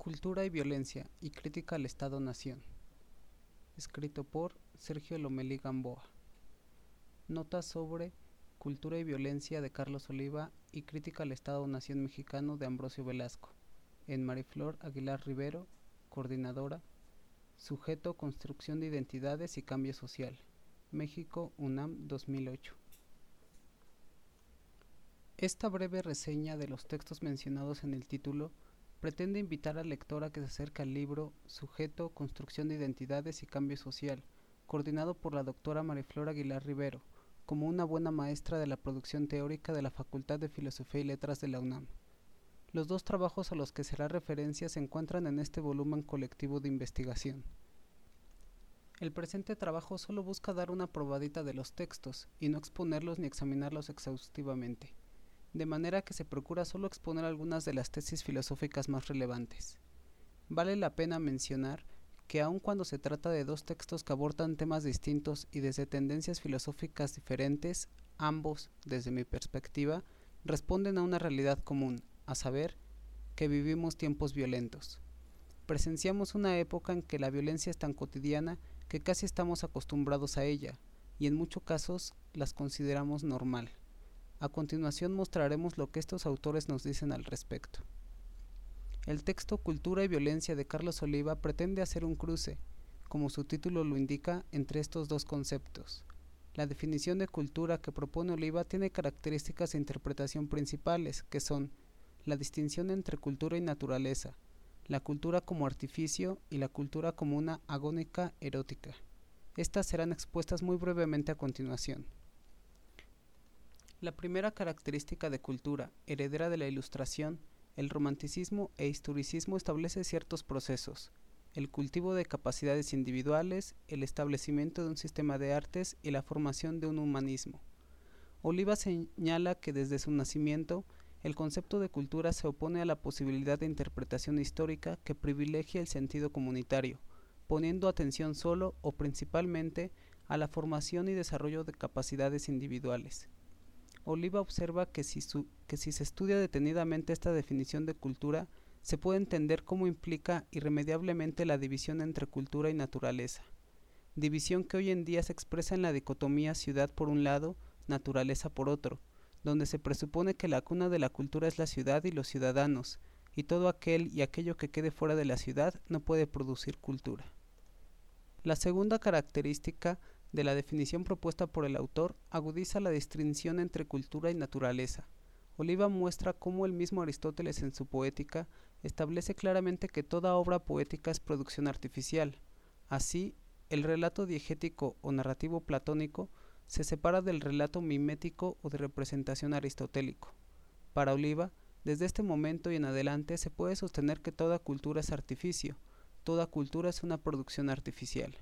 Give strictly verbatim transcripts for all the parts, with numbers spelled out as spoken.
Cultura y violencia y crítica al Estado-Nación. Escrito por Sergio Lomelí Gamboa. Nota sobre Cultura y violencia de Carlos Oliva y crítica al Estado-Nación mexicano de Ambrosio Velasco. En Mariflor Aguilar Rivero, coordinadora. Sujeto Construcción de Identidades y Cambio Social. México, UNAM, dos mil ocho. Esta breve reseña de los textos mencionados en el título pretende invitar al lector a que se acerque al libro Sujeto, Construcción de Identidades y Cambio Social, coordinado por la doctora Mariflor Aguilar Rivero, como una buena maestra de la producción teórica de la Facultad de Filosofía y Letras de la UNAM. Los dos trabajos a los que será referencia se encuentran en este volumen colectivo de investigación. El presente trabajo solo busca dar una probadita de los textos y no exponerlos ni examinarlos exhaustivamente, de manera que se procura solo exponer algunas de las tesis filosóficas más relevantes. Vale la pena mencionar que aun cuando se trata de dos textos que abordan temas distintos y desde tendencias filosóficas diferentes, ambos, desde mi perspectiva, responden a una realidad común, a saber, que vivimos tiempos violentos. Presenciamos una época en que la violencia es tan cotidiana que casi estamos acostumbrados a ella, y en muchos casos las consideramos normal. A continuación mostraremos lo que estos autores nos dicen al respecto. El texto Cultura y violencia de Carlos Oliva pretende hacer un cruce, como su título lo indica, entre estos dos conceptos. La definición de cultura que propone Oliva tiene características de interpretación principales, que son la distinción entre cultura y naturaleza, la cultura como artificio y la cultura como una agónica erótica. Estas serán expuestas muy brevemente a continuación. La primera característica de cultura, heredera de la Ilustración, el romanticismo e historicismo establece ciertos procesos: el cultivo de capacidades individuales, el establecimiento de un sistema de artes y la formación de un humanismo. Oliva señala que desde su nacimiento, el concepto de cultura se opone a la posibilidad de interpretación histórica que privilegia el sentido comunitario, poniendo atención solo o principalmente a la formación y desarrollo de capacidades individuales. Oliva observa que si, su, que si se estudia detenidamente esta definición de cultura, se puede entender cómo implica irremediablemente la división entre cultura y naturaleza, división que hoy en día se expresa en la dicotomía ciudad por un lado, naturaleza por otro, donde se presupone que la cuna de la cultura es la ciudad y los ciudadanos, y todo aquel y aquello que quede fuera de la ciudad no puede producir cultura. La segunda característica de la definición propuesta por el autor agudiza la distinción entre cultura y naturaleza. Oliva muestra cómo el mismo Aristóteles en su Poética establece claramente que toda obra poética es producción artificial. Así, el relato diegético o narrativo platónico se separa del relato mimético o de representación aristotélico. Para Oliva, desde este momento y en adelante se puede sostener que toda cultura es artificio, toda cultura es una producción artificial.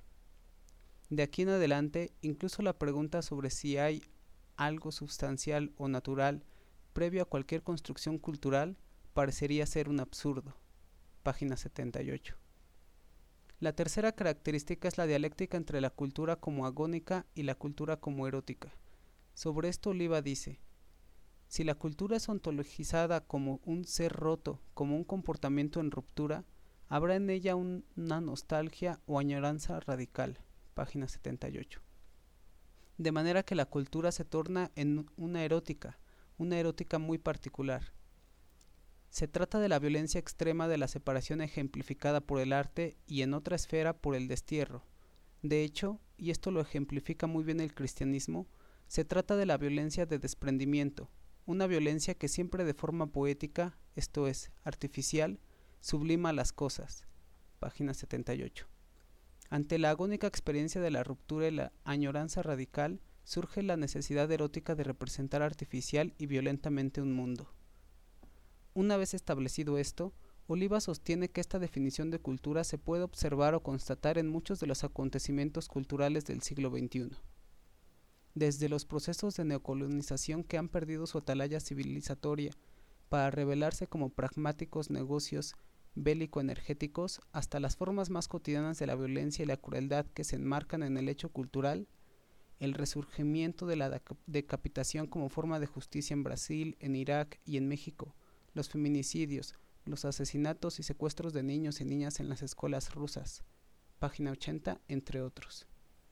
De aquí en adelante, incluso la pregunta sobre si hay algo sustancial o natural previo a cualquier construcción cultural parecería ser un absurdo. Página setenta y ocho. La tercera característica es la dialéctica entre la cultura como agónica y la cultura como erótica. Sobre esto Oliva dice: si la cultura es ontologizada como un ser roto, como un comportamiento en ruptura, habrá en ella un, una nostalgia o añoranza radical. Página setenta y ocho. De manera que la cultura se torna en una erótica, una erótica muy particular. Se trata de la violencia extrema de la separación ejemplificada por el arte y en otra esfera por el destierro. De hecho, y esto lo ejemplifica muy bien el cristianismo, se trata de la violencia de desprendimiento, una violencia que siempre de forma poética, esto es, artificial, sublima las cosas. Página setenta y ocho. Ante la agónica experiencia de la ruptura y la añoranza radical, surge la necesidad erótica de representar artificial y violentamente un mundo. Una vez establecido esto, Oliva sostiene que esta definición de cultura se puede observar o constatar en muchos de los acontecimientos culturales del siglo veintiuno. Desde los procesos de neocolonización que han perdido su atalaya civilizatoria para revelarse como pragmáticos negocios bélico-energéticos, hasta las formas más cotidianas de la violencia y la crueldad que se enmarcan en el hecho cultural, el resurgimiento de la decapitación como forma de justicia en Brasil, en Irak y en México, los feminicidios, los asesinatos y secuestros de niños y niñas en las escuelas rusas, página ochenta, entre otros.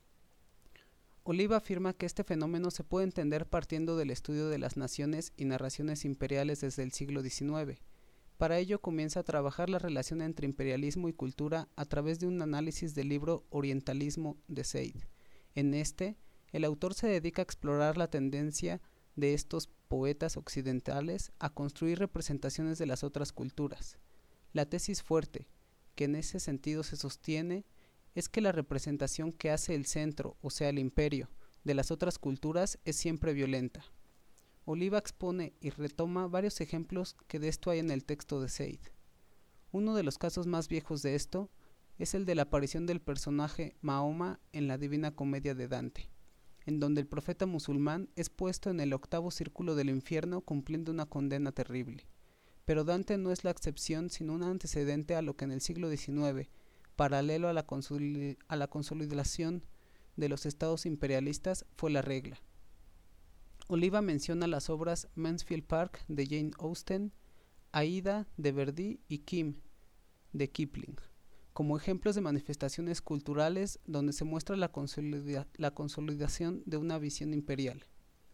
Oliva afirma que este fenómeno se puede entender partiendo del estudio de las naciones y narraciones imperiales desde el siglo diecinueve. Para ello comienza a trabajar la relación entre imperialismo y cultura a través de un análisis del libro Orientalismo de Said. En este, el autor se dedica a explorar la tendencia de estos poetas occidentales a construir representaciones de las otras culturas. La tesis fuerte, que en ese sentido se sostiene, es que la representación que hace el centro, o sea el imperio, de las otras culturas es siempre violenta. Oliva expone y retoma varios ejemplos que de esto hay en el texto de Said. Uno de los casos más viejos de esto es el de la aparición del personaje Mahoma en la Divina Comedia de Dante, en donde el profeta musulmán es puesto en el octavo círculo del infierno cumpliendo una condena terrible. Pero Dante no es la excepción, sino un antecedente a lo que en el siglo diecinueve, paralelo a la, consolid- a la consolidación de los estados imperialistas, fue la regla. Oliva menciona las obras Mansfield Park de Jane Austen, Aida de Verdi y Kim de Kipling, como ejemplos de manifestaciones culturales donde se muestra la, consolida- la consolidación de una visión imperial.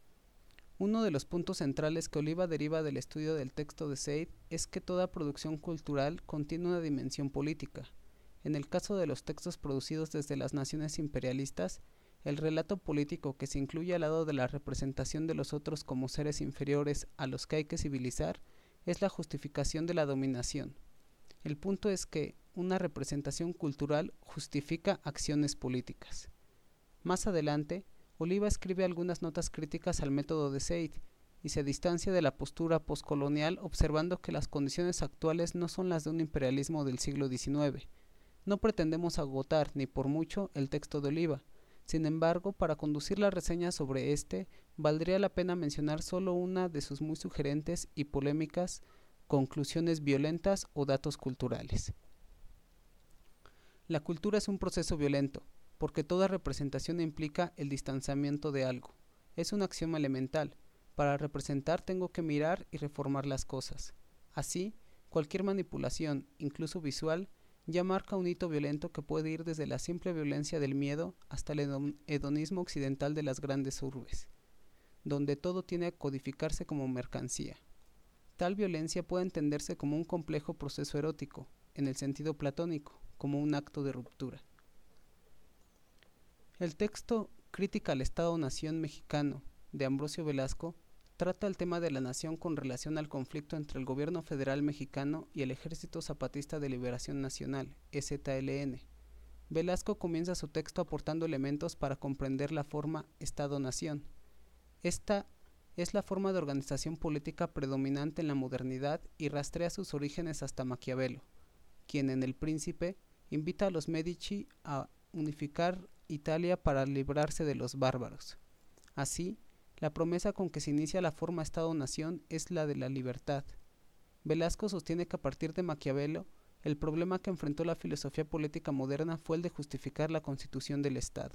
Uno de los puntos centrales que Oliva deriva del estudio del texto de Said es que toda producción cultural contiene una dimensión política. En el caso de los textos producidos desde las naciones imperialistas, el relato político que se incluye al lado de la representación de los otros como seres inferiores a los que hay que civilizar es la justificación de la dominación. El punto es que una representación cultural justifica acciones políticas. Más adelante, Oliva escribe algunas notas críticas al método de Said y se distancia de la postura poscolonial observando que las condiciones actuales no son las de un imperialismo del siglo diecinueve. No pretendemos agotar, ni por mucho, el texto de Oliva. Sin embargo, para conducir la reseña sobre este, valdría la pena mencionar solo una de sus muy sugerentes y polémicas conclusiones violentas o datos culturales. La cultura es un proceso violento, porque toda representación implica el distanciamiento de algo. Es un axioma elemental. Para representar tengo que mirar y reformar las cosas. Así, cualquier manipulación, incluso visual, ya marca un hito violento que puede ir desde la simple violencia del miedo hasta el hedonismo occidental de las grandes urbes, donde todo tiene que codificarse como mercancía. Tal violencia puede entenderse como un complejo proceso erótico, en el sentido platónico, como un acto de ruptura. El texto Crítica al Estado-Nación Mexicano de Ambrosio Velasco trata el tema de la nación con relación al conflicto entre el gobierno federal mexicano y el Ejército Zapatista de Liberación Nacional, E Z L N. Velasco comienza su texto aportando elementos para comprender la forma Estado-Nación. Esta es la forma de organización política predominante en la modernidad y rastrea sus orígenes hasta Maquiavelo, quien en El Príncipe invita a los Medici a unificar Italia para librarse de los bárbaros. Así, la promesa con que se inicia la forma Estado-Nación es la de la libertad. Velasco sostiene que a partir de Maquiavelo, el problema que enfrentó la filosofía política moderna fue el de justificar la constitución del Estado.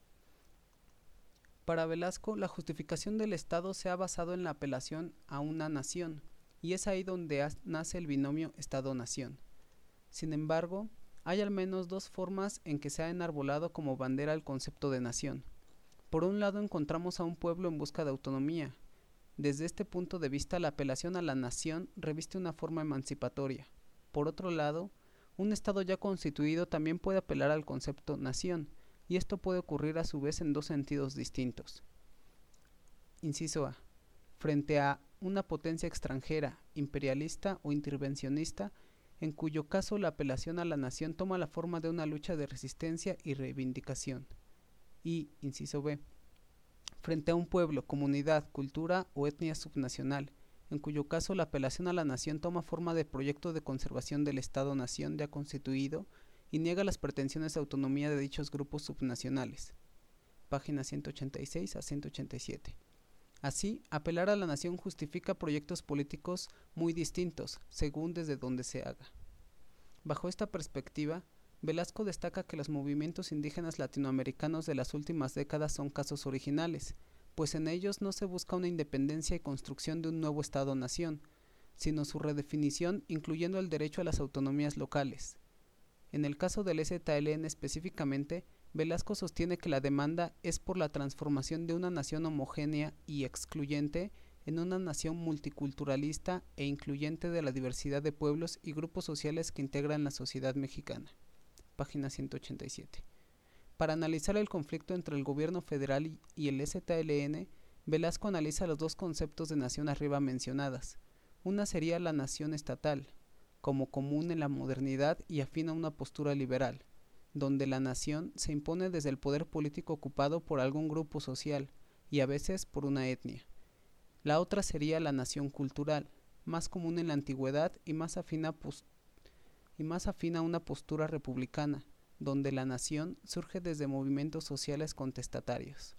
Para Velasco, la justificación del Estado se ha basado en la apelación a una nación, y es ahí donde nace el binomio Estado-Nación. Sin embargo, hay al menos dos formas en que se ha enarbolado como bandera el concepto de nación. Por un lado encontramos a un pueblo en busca de autonomía. Desde este punto de vista, la apelación a la nación reviste una forma emancipatoria. Por otro lado, un Estado ya constituido también puede apelar al concepto nación, y esto puede ocurrir a su vez en dos sentidos distintos. Inciso A. Frente a una potencia extranjera, imperialista o intervencionista, en cuyo caso la apelación a la nación toma la forma de una lucha de resistencia y reivindicación. Y, inciso B, frente a un pueblo, comunidad, cultura o etnia subnacional, en cuyo caso la apelación a la nación toma forma de proyecto de conservación del Estado-Nación ya constituido y niega las pretensiones de autonomía de dichos grupos subnacionales. Páginas ciento ochenta y seis a ciento ochenta y siete. Así, apelar a la nación justifica proyectos políticos muy distintos, según desde donde se haga. Bajo esta perspectiva, Velasco destaca que los movimientos indígenas latinoamericanos de las últimas décadas son casos originales, pues en ellos no se busca una independencia y construcción de un nuevo Estado-nación, sino su redefinición incluyendo el derecho a las autonomías locales. En el caso del E Z L N específicamente, Velasco sostiene que la demanda es por la transformación de una nación homogénea y excluyente en una nación multiculturalista e incluyente de la diversidad de pueblos y grupos sociales que integran la sociedad mexicana. Página ciento ochenta y siete. Para analizar el conflicto entre el gobierno federal y el E Z L N, Velasco analiza los dos conceptos de nación arriba mencionadas. Una sería la nación estatal, como común en la modernidad y afín a una postura liberal, donde la nación se impone desde el poder político ocupado por algún grupo social y a veces por una etnia. La otra sería la nación cultural, más común en la antigüedad y más afín a, y más afín a una postura republicana, donde la nación surge desde movimientos sociales contestatarios.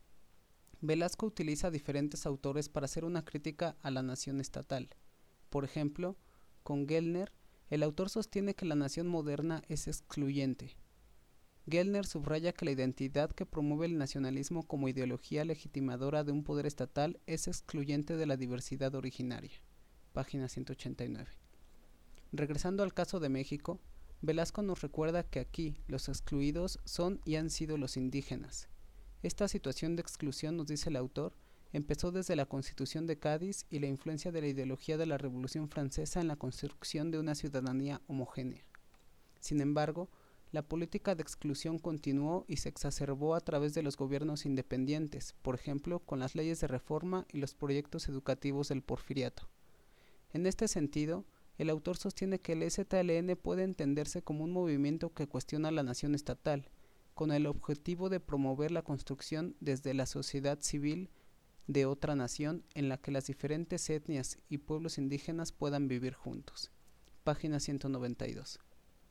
Velasco utiliza diferentes autores para hacer una crítica a la nación estatal. Por ejemplo, con Gellner, el autor sostiene que la nación moderna es excluyente. Gellner subraya que la identidad que promueve el nacionalismo como ideología legitimadora de un poder estatal es excluyente de la diversidad originaria. Página ciento ochenta y nueve. Regresando al caso de México, Velasco nos recuerda que aquí los excluidos son y han sido los indígenas. Esta situación de exclusión, nos dice el autor, empezó desde la Constitución de Cádiz y la influencia de la ideología de la Revolución Francesa en la construcción de una ciudadanía homogénea. Sin embargo, la política de exclusión continuó y se exacerbó a través de los gobiernos independientes, por ejemplo, con las leyes de reforma y los proyectos educativos del Porfiriato. En este sentido, el autor sostiene que el E Z L N puede entenderse como un movimiento que cuestiona la nación estatal, con el objetivo de promover la construcción desde la sociedad civil de otra nación en la que las diferentes etnias y pueblos indígenas puedan vivir juntos. Página ciento noventa y dos.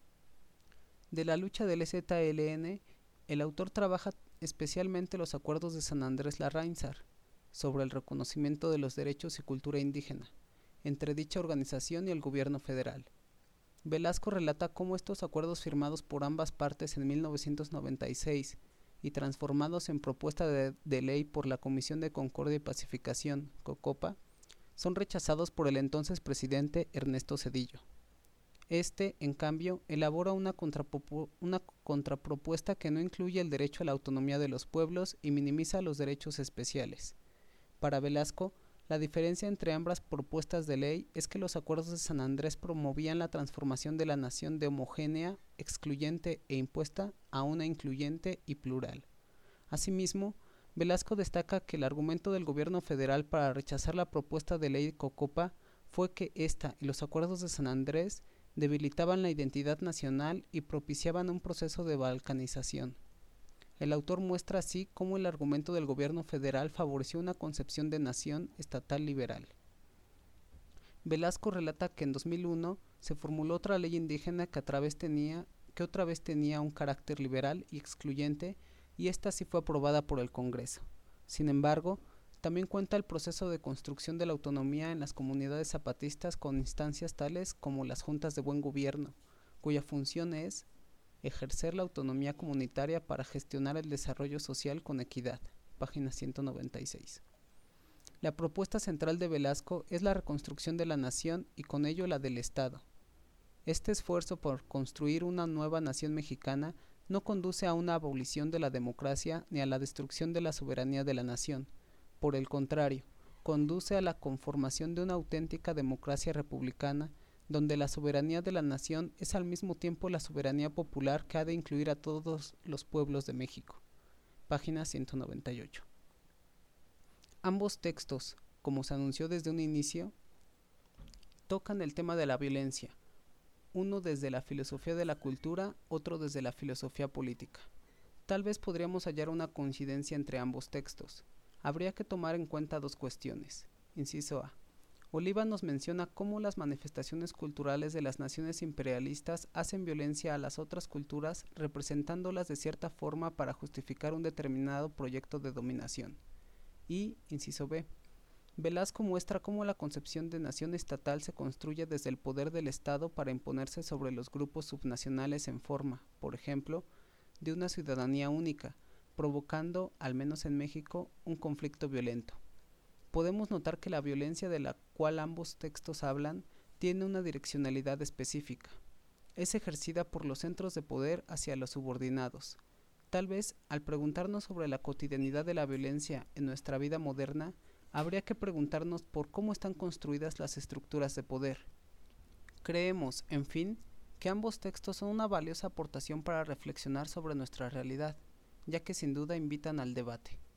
De la lucha del E Z L N, el autor trabaja especialmente los acuerdos de San Andrés Larráinzar sobre el reconocimiento de los derechos y cultura indígena entre dicha organización y el gobierno federal. Velasco relata cómo estos acuerdos firmados por ambas partes en mil novecientos noventa y seis y transformados en propuesta de, de ley por la Comisión de Concordia y Pacificación, COCOPA, son rechazados por el entonces presidente Ernesto Zedillo. Este, en cambio, elabora una, una contrapropuesta que no incluye el derecho a la autonomía de los pueblos y minimiza los derechos especiales. Para Velasco, la diferencia entre ambas propuestas de ley es que los acuerdos de San Andrés promovían la transformación de la nación de homogénea, excluyente e impuesta a una incluyente y plural. Asimismo, Velasco destaca que el argumento del gobierno federal para rechazar la propuesta de ley COCOPA fue que esta y los acuerdos de San Andrés debilitaban la identidad nacional y propiciaban un proceso de balcanización. El autor muestra así cómo el argumento del gobierno federal favoreció una concepción de nación estatal liberal. Velasco relata que en dos mil uno se formuló otra ley indígena que, a través tenía, que otra vez tenía un carácter liberal y excluyente, y esta sí fue aprobada por el Congreso. Sin embargo, también cuenta el proceso de construcción de la autonomía en las comunidades zapatistas con instancias tales como las juntas de buen gobierno, cuya función es ejercer la autonomía comunitaria para gestionar el desarrollo social con equidad. Página ciento noventa y seis. La propuesta central de Velasco es la reconstrucción de la nación y con ello la del Estado. Este esfuerzo por construir una nueva nación mexicana no conduce a una abolición de la democracia ni a la destrucción de la soberanía de la nación. Por el contrario, conduce a la conformación de una auténtica democracia republicana donde la soberanía de la nación es al mismo tiempo la soberanía popular que ha de incluir a todos los pueblos de México. Página ciento noventa y ocho. Ambos textos, como se anunció desde un inicio, tocan el tema de la violencia, uno desde la filosofía de la cultura, otro desde la filosofía política. Tal vez podríamos hallar una coincidencia entre ambos textos. Habría que tomar en cuenta dos cuestiones. Inciso A. Oliva nos menciona cómo las manifestaciones culturales de las naciones imperialistas hacen violencia a las otras culturas, representándolas de cierta forma para justificar un determinado proyecto de dominación. Y, inciso B, Velasco muestra cómo la concepción de nación estatal se construye desde el poder del Estado para imponerse sobre los grupos subnacionales en forma, por ejemplo, de una ciudadanía única, provocando, al menos en México, un conflicto violento. podemos notar que la violencia de la cual ambos textos hablan tiene una direccionalidad específica. Es ejercida por los centros de poder hacia los subordinados. Tal vez, al preguntarnos sobre la cotidianidad de la violencia en nuestra vida moderna, habría que preguntarnos por cómo están construidas las estructuras de poder. Creemos, en fin, que ambos textos son una valiosa aportación para reflexionar sobre nuestra realidad, ya que sin duda invitan al debate.